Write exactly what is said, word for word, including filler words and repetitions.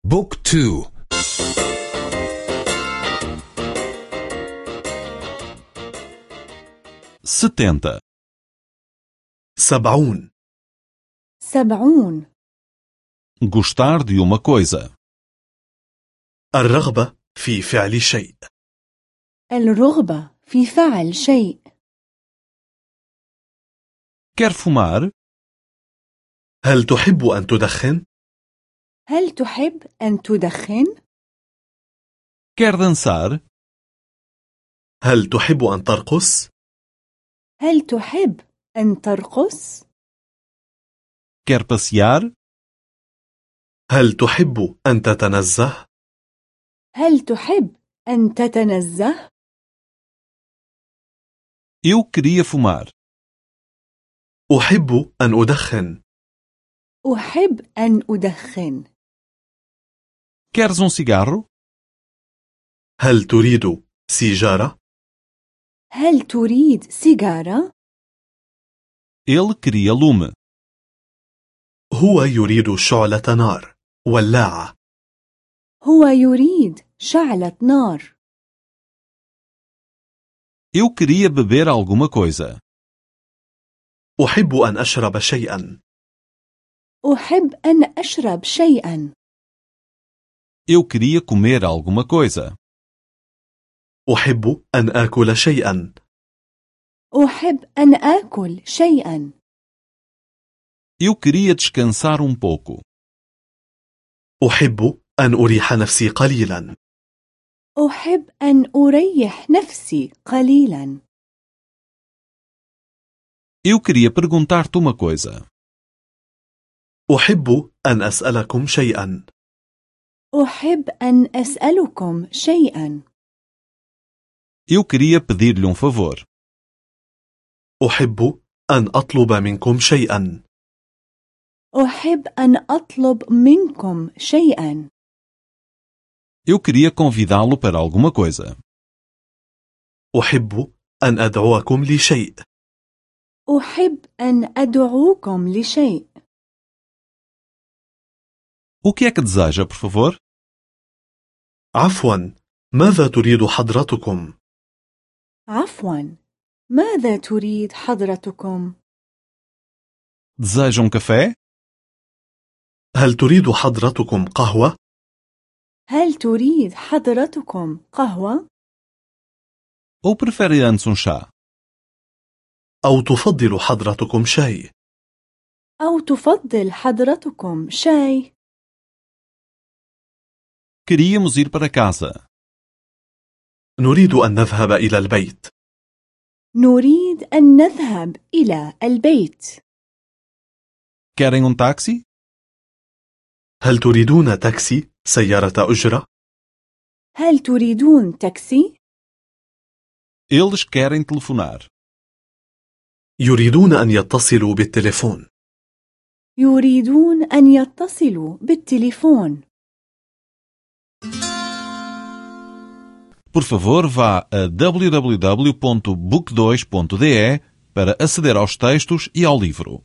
بوك تو. setenta, سبعون. سبعون. gostar de uma coisa, الرغبة في فعل شيء. الرغبة في فعل شيء. quer fumar, هل تحب أن تدخن؟ هل تحب أن تدخن؟ quer dançar, هل تحب أن ترقص؟ هل تحب أن ترقص؟ quer passear, هل تحب أن تتنزه؟ هل تحب أن تتنزه؟ eu queria fumar, أحب أن أدخن. أحب أن أدخن. queres um cigarro, هل تريد سيجارة؟ هل تريد سيجارة؟ ele queria lume, هو يريد شعلة نار، ولاعة. هو يريد شعلة نار. eu queria beber alguma coisa, أحب أن أشرب شيئا. أحب أن أشرب شيئا. eu queria comer alguma coisa, أحب أن آكل شيئا. أحب أن آكل شيئا. eu queria descansar um pouco, أحب أن أريح نفسي قليلا. أحب أن أريح نفسي قليلا. eu queria perguntar-te uma coisa, أحب أن أسألكم شيئا. أحب أن أسألكم شيئا. eu queria pedir-lhe um favor, أحب أن أطلب منكم شيئا. أحب أن أطلب منكم شيئا. eu queria convidá-lo para alguma coisa, أحب أن أدعوكم لشيء. أحب أن أدعوكم لشيء. o que é que deseja, por favor? عفوا، ماذا تريد حضرتكم؟ عفوا، ماذا تريد حضرتكم؟ deseja um café, هل تريد حضرتكم قهوة؟ هل تريد حضرتكم قهوة؟ ou prefere antes um chá? أو تفضل حضرتكم شاي؟ أو تفضل حضرتكم شاي؟ queríamos ir para casa, نريد أن نذهب إلى البيت. نريد أن نذهب إلى البيت. querem um táxi? هل تريدون تاكسي، سيارة أجرة؟ هل تريدون تاكسي؟ eles querem telefonar, يريدون أن يتصلوا بالتليفون. يريدون أن يتصلوا بالتليفون. por favor vá a w w w ponto book dois ponto d e para aceder aos textos e ao livro.